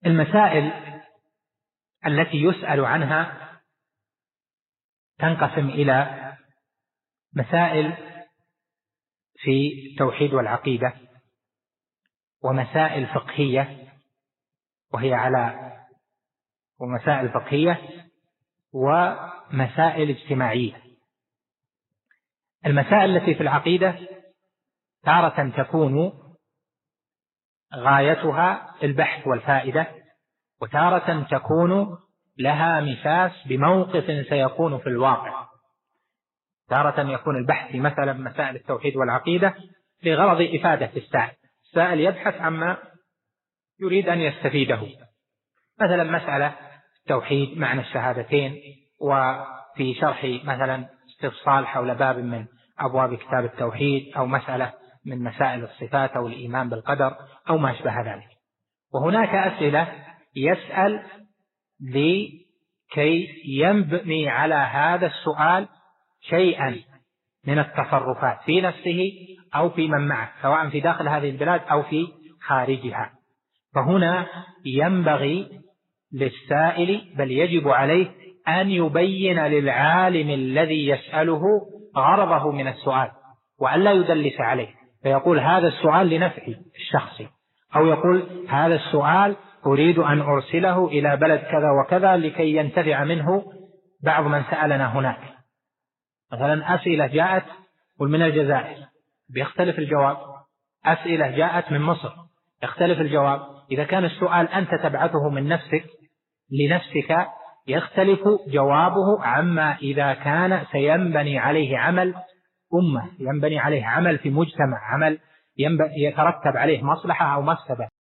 المسائل التي يسأل عنها تنقسم إلى مسائل في التوحيد والعقيدة، ومسائل فقهية ومسائل فقهية ومسائل اجتماعية. المسائل التي في العقيدة تارة تكون غايتها البحث والفائدة، وتارة تكون لها مساس بموقف سيكون في الواقع. تارة يكون البحث في مثلا مسائل التوحيد والعقيدة لغرض إفادة السائل يبحث عما يريد أن يستفيده، مثلا مسألة التوحيد معنى الشهادتين، وفي شرح مثلا استفصال حول باب من أبواب كتاب التوحيد، أو مسألة من مسائل الصفات أو الإيمان بالقدر أو ما أشبه ذلك. وهناك أسئلة يسأل لكي يبني على هذا السؤال شيئا من التصرفات في نفسه أو في من معه، سواء في داخل هذه البلاد أو في خارجها. فهنا ينبغي للسائل، بل يجب عليه، أن يبين للعالم الذي يسأله غرضه من السؤال، وأن لا يدلس عليه فيقول هذا السؤال لنفعي الشخصي، أو يقول هذا السؤال أريد أن أرسله إلى بلد كذا وكذا لكي ينتفع منه بعض من سألنا هناك. مثلا أسئلة جاءت من الجزائر بيختلف الجواب، أسئلة جاءت من مصر يختلف الجواب. إذا كان السؤال أنت تبعثه من نفسك لنفسك يختلف جوابه عما إذا كان سينبني عليه عمل أمة، ينبني عليه عمل في مجتمع، عمل يترتب عليه مصلحة أو مفسدة.